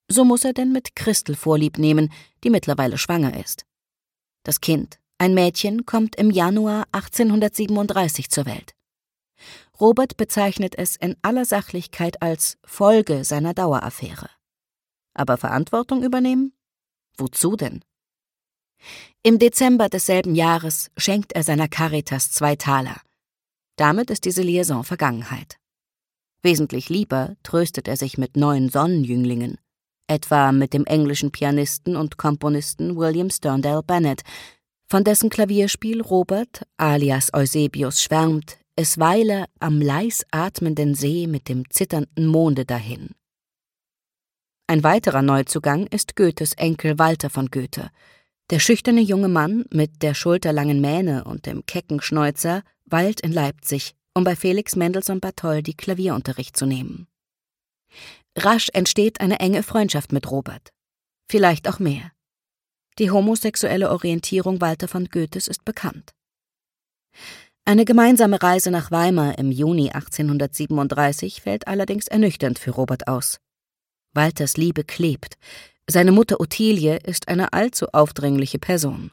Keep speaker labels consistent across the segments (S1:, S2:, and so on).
S1: So muss er denn mit Christel Vorlieb nehmen, die mittlerweile schwanger ist. Das Kind, ein Mädchen, kommt im Januar 1837 zur Welt. Robert bezeichnet es in aller Sachlichkeit als Folge seiner Daueraffäre. Aber Verantwortung übernehmen? Wozu denn? Im Dezember desselben Jahres schenkt er seiner Caritas 2 Taler. Damit ist diese Liaison Vergangenheit. Wesentlich lieber tröstet er sich mit neuen Sonnenjünglingen, etwa mit dem englischen Pianisten und Komponisten William Sterndale Bennett, von dessen Klavierspiel Robert alias Eusebius schwärmt, es weile am leis atmenden See mit dem zitternden Monde dahin. Ein weiterer Neuzugang ist Goethes Enkel Walter von Goethe. Der schüchterne junge Mann mit der schulterlangen Mähne und dem kecken Schnäuzer weilt in Leipzig, um bei Felix Mendelssohn Bartholdy Klavierunterricht zu nehmen. Rasch entsteht eine enge Freundschaft mit Robert. Vielleicht auch mehr. Die homosexuelle Orientierung Walter von Goethes ist bekannt. Eine gemeinsame Reise nach Weimar im Juni 1837 fällt allerdings ernüchternd für Robert aus. Walters Liebe klebt. Seine Mutter Ottilie ist eine allzu aufdringliche Person.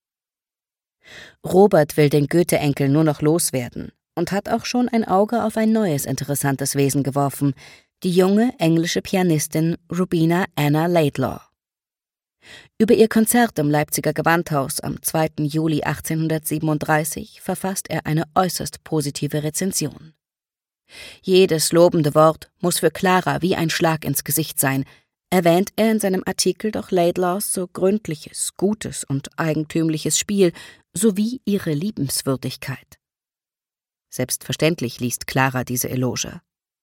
S1: Robert will den Goethe-Enkel nur noch loswerden und hat auch schon ein Auge auf ein neues interessantes Wesen geworfen, die junge englische Pianistin Rubina Anna Laidlaw. Über ihr Konzert im Leipziger Gewandhaus am 2. Juli 1837 verfasst er eine äußerst positive Rezension. Jedes lobende Wort muss für Clara wie ein Schlag ins Gesicht sein, erwähnt er in seinem Artikel doch Laidlaws so gründliches, gutes und eigentümliches Spiel sowie ihre Liebenswürdigkeit. Selbstverständlich liest Clara diese Eloge.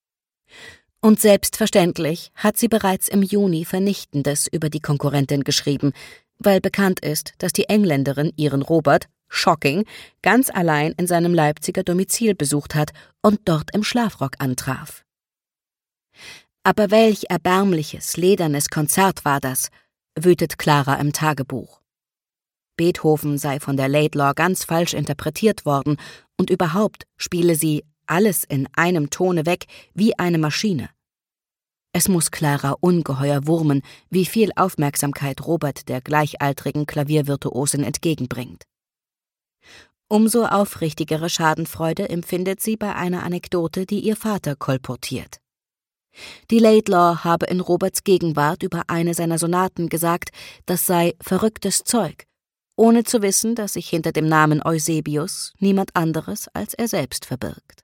S1: Und selbstverständlich hat sie bereits im Juni Vernichtendes über die Konkurrentin geschrieben, weil bekannt ist, dass die Engländerin ihren Robert, shocking, ganz allein in seinem Leipziger Domizil besucht hat und dort im Schlafrock antraf. Aber welch erbärmliches, ledernes Konzert war das, wütet Clara im Tagebuch. Beethoven sei von der Laidlaw ganz falsch interpretiert worden und überhaupt spiele sie alles in einem Tone weg wie eine Maschine. Es muss Clara ungeheuer wurmen, wie viel Aufmerksamkeit Robert der gleichaltrigen Klaviervirtuosin entgegenbringt. Umso aufrichtigere Schadenfreude empfindet sie bei einer Anekdote, die ihr Vater kolportiert. Die Laidlaw habe in Roberts Gegenwart über eine seiner Sonaten gesagt, das sei verrücktes Zeug, ohne zu wissen, dass sich hinter dem Namen Eusebius niemand anderes als er selbst verbirgt.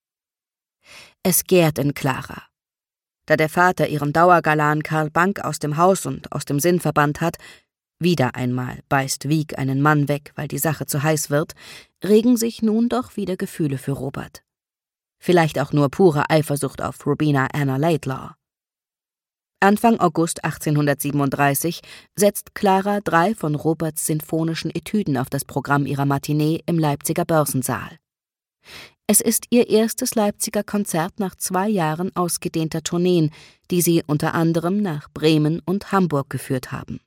S1: Es gärt in Clara. Da der Vater ihren Dauergalan Karl Bank aus dem Haus und aus dem Sinn verbannt hat, wieder einmal beißt Wieck einen Mann weg, weil die Sache zu heiß wird, regen sich nun doch wieder Gefühle für Robert. Vielleicht auch nur pure Eifersucht auf Rubina Anna Laidlaw. Anfang August 1837 setzt Clara 3 von Roberts sinfonischen Etüden auf das Programm ihrer Matinee im Leipziger Börsensaal. Es ist ihr erstes Leipziger Konzert nach 2 Jahren ausgedehnter Tourneen, die sie unter anderem nach Bremen und Hamburg geführt haben.